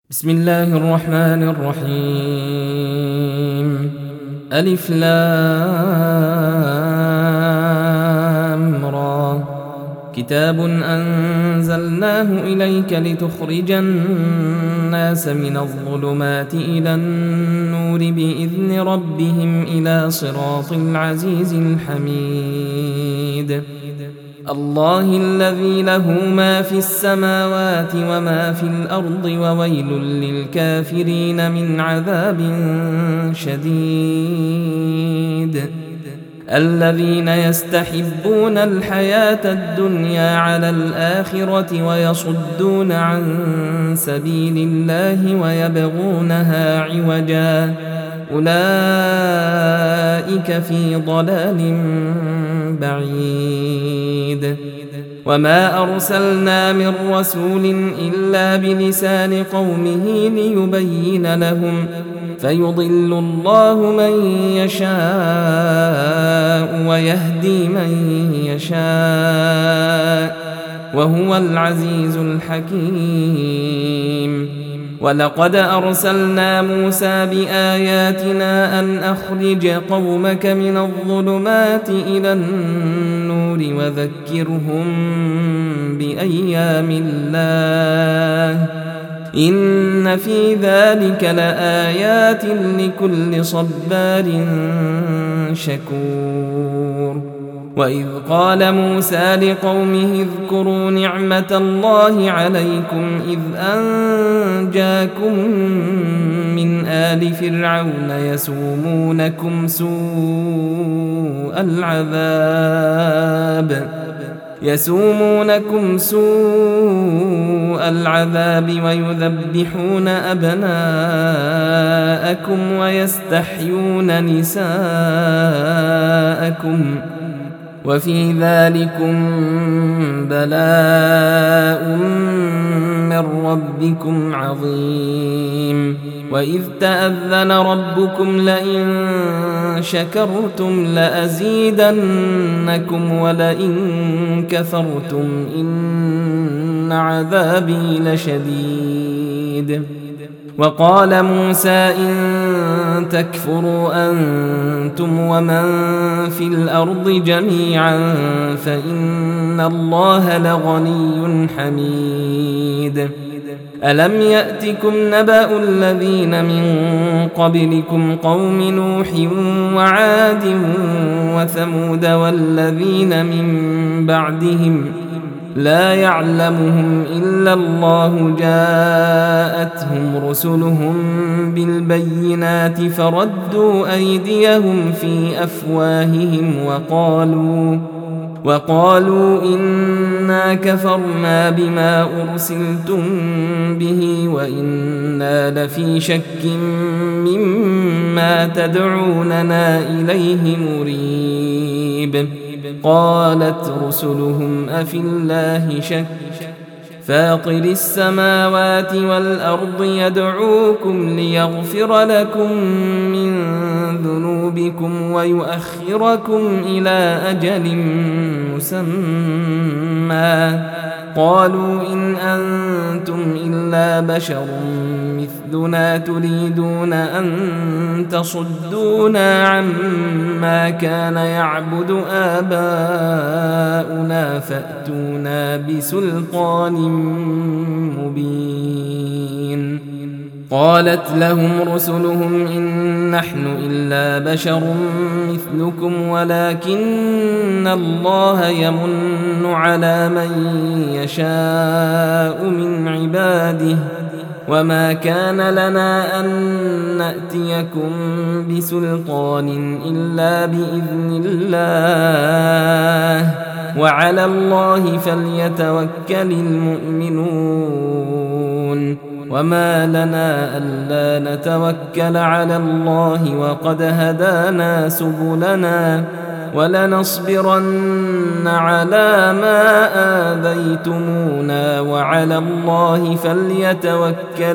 بسم الله الرحمن الرحيم. ألف لام را. كتاب أنزلناه إليك لتخرج الناس من الظلمات إلى النور بإذن ربهم إلى صراط العزيز الحميد. الله الذي له ما في السماوات وما في الأرض وويل للكافرين من عذاب شديد. الذين يستحبون الحياة الدنيا على الآخرة ويصدون عن سبيل الله ويبغونها عوجا أولئك في ضلال بعيد. وما أرسلنا من رسول إلا بلسان قومه ليبين لهم فيضل الله من يشاء ويهدي من يشاء وهو العزيز الحكيم. ولقد أرسلنا موسى بآياتنا أن أخرج قومك من الظلمات إلى النور وذكرهم بأيام الله إن في ذلك لآيات لكل صبار شكور. وإذ قال موسى لقومه اذكروا نعمة الله عليكم إذ أنجاكم من آل فرعون يسومونكم سوء العذاب ويذبحون أبناءكم ويستحيون نساءكم وفي ذلكم بلاء من ربكم عظيم. وإذ تأذن ربكم لئن شكرتم لأزيدنكم ولئن كفرتم إن عذابي لشديد. وقال موسى إن تكفروا أنتم ومن في الأرض جميعا فإن الله لغني حميد. ألم يأتكم نبأ الذين من قبلكم قوم نوح وعاد وثمود والذين من بعدهم لا يعلمهم إلا الله جاءتهم رسلهم بالبينات فردوا أيديهم في أفواههم وقالوا إنا كفرنا بما أرسلتم به وإنا لفي شك مما تدعوننا إليه مريب. قالت رسلهم أفي الله شك فاطر السماوات والأرض يدعوكم ليغفر لكم من ذنوبكم ويؤخركم إلى أجل مسمى قالوا إن أنتم إلا بشر مثلنا تريدون أن تصدونا عما كان يعبد آباؤنا فأتونا بسلطان مبين. قالت لهم رسلهم إن نحن إلا بشر مثلكم ولكن الله يمن على من يشاء من عباده وما كان لنا أن نأتيكم بسلطان إلا بإذن الله وعلى الله فليتوكل المؤمنون. وما لنا ألا نتوكل على الله وقد هدانا سبلنا ولنصبرن على ما آذيتمونا وعلى الله فليتوكل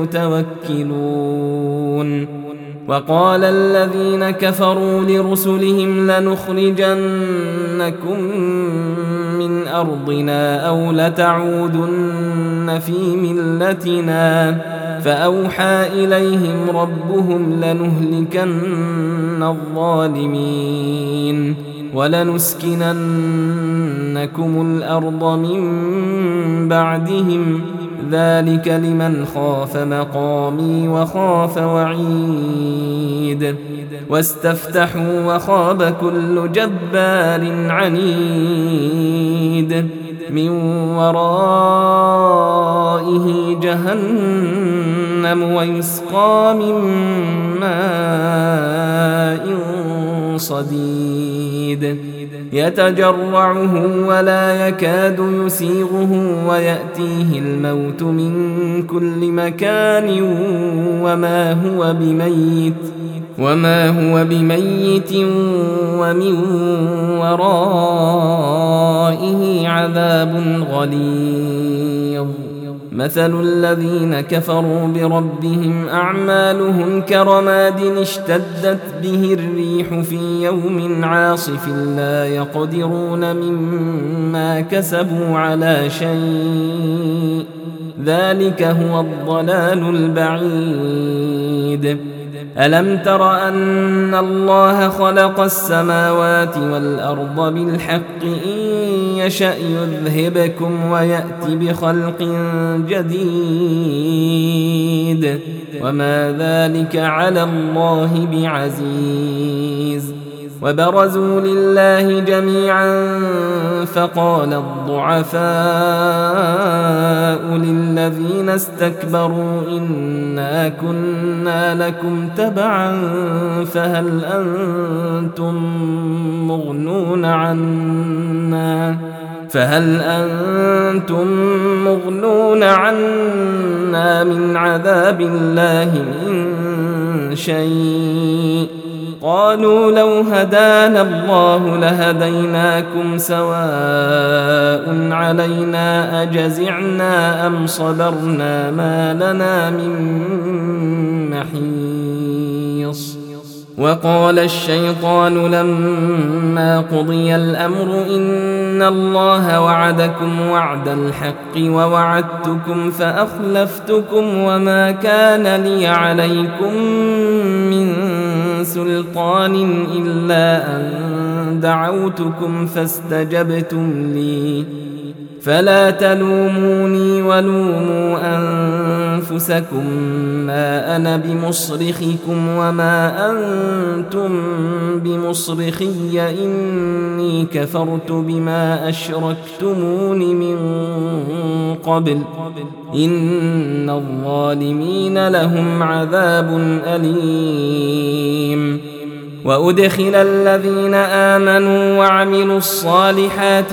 المتوكلون. وقال الذين كفروا لرسلهم لنخرجنكم من أرضنا أو لتعودن في ملتنا فأوحى إليهم ربهم لنهلكن الظالمين ولنسكننكم الأرض من بعدهم ذلك لمن خاف مقامي وخاف وعيد واستفتحوا وخاب كل جبار عنيد من ورائه جهنم ويسقى من ماء صديد يتجرعه ولا يكاد يسيغه ويأتيه الموت من كل مكان وما هو بميت ومن ورائه عذاب غليظ مثل الذين كفروا بربهم أعمالهم كرماد اشتدت به الريح في يوم عاصف لا يقدرون مما كسبوا على شيء ذلك هو الضلال البعيد ألم تر أن الله خلق السماوات والأرض بالحق إن يشأ يذهبكم ويأتي بخلق جديد وما ذلك على الله بعزيز وبرزوا لله جميعا فقال الضعفاء للذين استكبروا إنا كنا لكم تبعا فهل أنتم مغنون عنا من عذاب الله من شيء قالوا لو هدانا الله لهديناكم سواء علينا أجزعنا أم صبرنا ما لنا من محيص وقال الشيطان لما قضي الأمر إن الله وعدكم وعد الحق ووعدتكم فأخلفتكم وما كان لي عليكم من سلطان إلا أن دعوتكم فاستجبتم لي فلا تلوموني ولوموا أنفسكم ما أنا بمصرخكم وما أنتم بمصرخي إني كفرت بما أشركتمون من قبل إن الظالمين لهم عذاب أليم وأدخل الذين آمنوا وعملوا الصالحات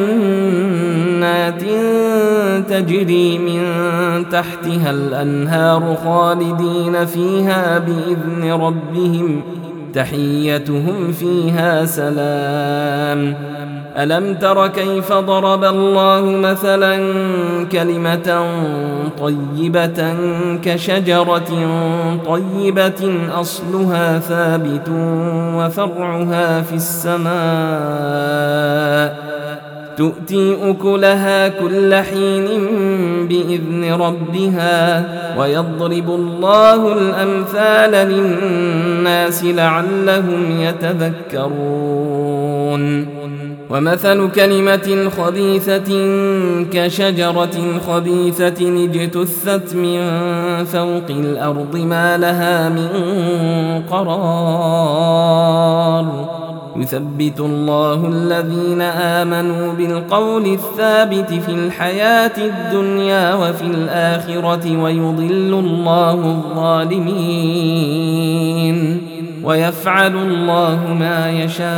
جنات تجري من تحتها الأنهار خالدين فيها بإذن ربهم تحيتهم فيها سلام ألم تر كيف ضرب الله مثلا كلمة طيبة كشجرة طيبة أصلها ثابت وفرعها في السماء تؤتي أكلها كل حين بإذن ربها ويضرب الله الأمثال للناس لعلهم يتذكرون ومثل كلمة خبيثة كشجرة خبيثة اجتثت من فوق الأرض ما لها من قرار يثبت الله الذين آمنوا بالقول الثابت في الحياة الدنيا وفي الآخرة ويضل الله الظالمين ويفعل الله ما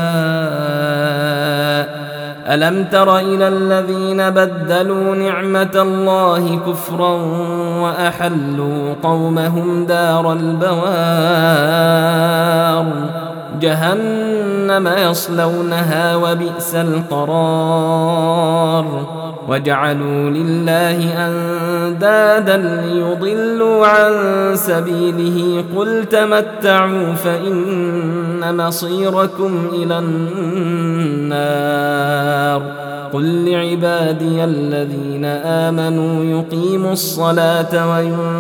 يشاء ألم تر إلى الذين بدلوا نعمة الله كفرا وأحلوا قومهم دار البوار جهنم يصلونها وبئس القرار وجعلوا لله أندادا ليضلوا عن سبيله قل تمتعوا فإن مصيركم إلى النار قل لعبادي الذين آمنوا يقيموا الصلاة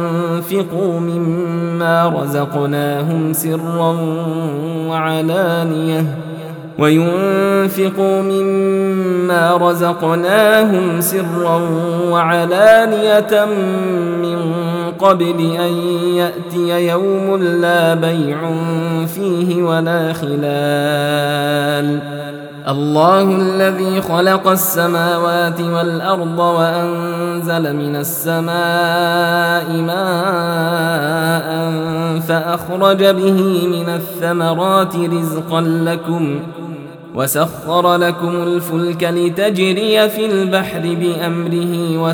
وينفقوا مما رزقناهم سرا وعلانية من قبل أن يأتي يوم لا بيع فيه ولا خلال. الله الذي خلق السماوات والأرض وأنزل من السماء ماء فأخرج به من الثمرات رزقا لكم وسخر لكم الفلك لتجري في البحر بأمره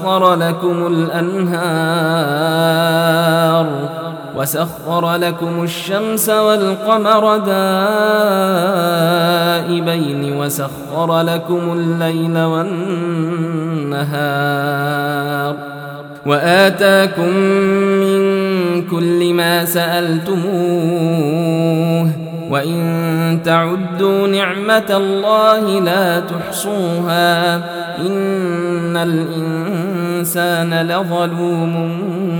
وسخر لكم الشمس والقمر دائبين وسخر لكم الليل والنهار وآتاكم من كل ما سألتموه وإن تعدوا نعمة الله لا تحصوها إن الإنسان لظلوم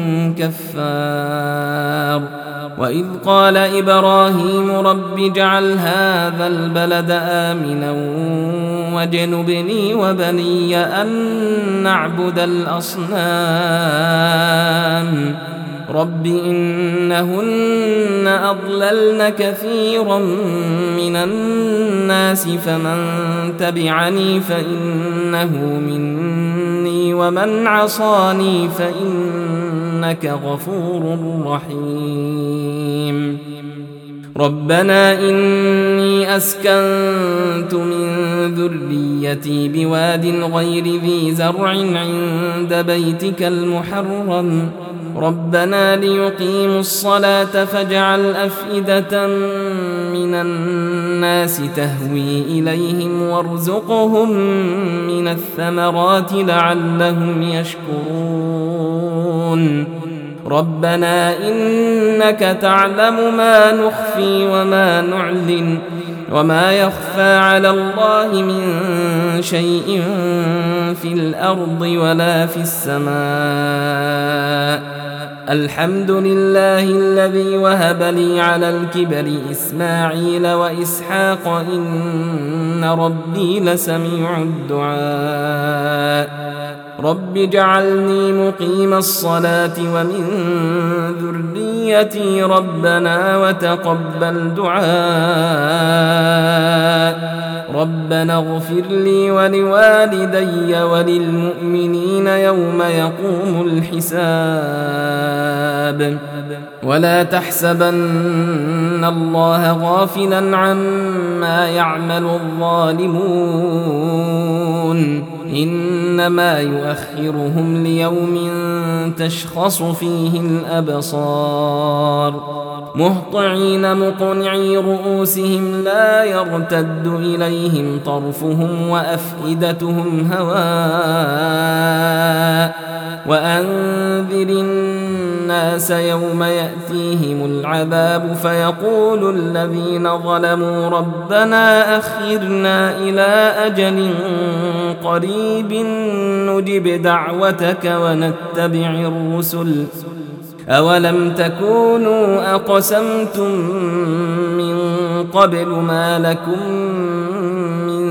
كفار. وإذ قال إبراهيم رب اجعل هذا البلد آمنا واجنبني وبني أن نعبد الأصنام رب إنهن أضللن كثيرا من الناس فمن تبعني فإنه مني ومن عصاني فإنك غفور رحيم. ربنا إني أسكنت من ذريتي بواد غير ذي زرع عند بيتك المحرم ربنا ليقيموا الصلاة فاجعل أفئدة من الناس تهوي إليهم وارزقهم من الثمرات لعلهم يشكرون. ربنا إنك تعلم ما نخفي وما نعلن وما يخفى على الله من شيء في الأرض ولا في السماء. الحمد لله الذي وهب لي على الكبر إسماعيل وإسحاق إن ربي لسميع الدعاء. رب اجعلني مقيم الصلاة ومن ذريتي ربنا وتقبل دعاء. ربنا اغفر لي ولوالدي وللمؤمنين يوم يقوم الحساب. ولا تحسبن الله غافلا عما يعمل الظالمون إنما يؤخرهم ليوم تشخص فيه الأبصار مهطعين مقنعي رؤوسهم لا يرتد إليهم طرفهم وأفئدتهم هواء. وأنذر الناس يوم يأتيهم العذاب فيقول الذين ظلموا ربنا أخرنا إلى أجل قريب نجب دعوتك ونتبع الرسل أولم تكونوا أقسمتم من قبل ما لكم من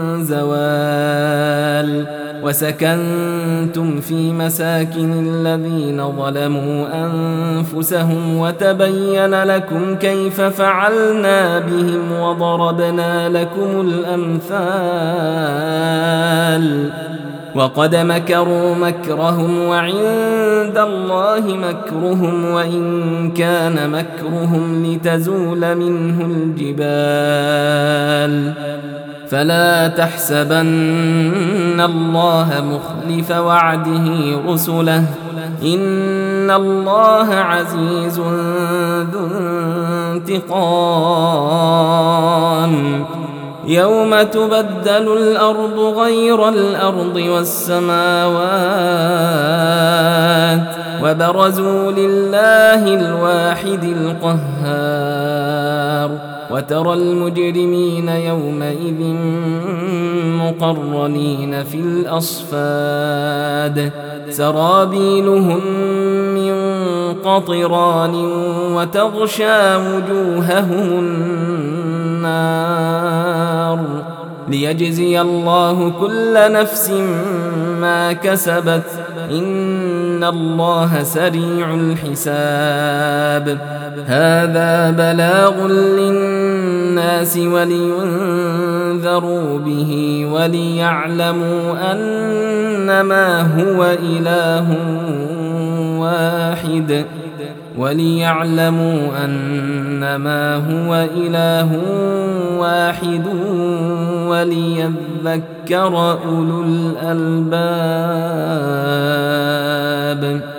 زوال وسكنتم في مساكن الذين ظلموا أنفسهم وتبين لكم كيف فعلنا بهم وضربنا لكم الأمثال. وقد مكروا مكرهم وعند الله مكرهم وإن كان مكرهم لتزول منه الجبال. فلا تحسبن الله مخلف وعده رسله إن الله عزيز ذو انتقام. يوم تبدل الأرض غير الأرض والسماوات وبرزوا لله الواحد القهار. وترى المجرمين يومئذ مقرنين في الأصفاد سرابيلهم من قطران وتغشى وجوههم النار ليجزي الله كل نفس ما كسبت إن الله سريع الحساب هذا بلاغ للناس ولينذروا به وليعلموا أنما هو إله واحد وليذكر أولو الألباب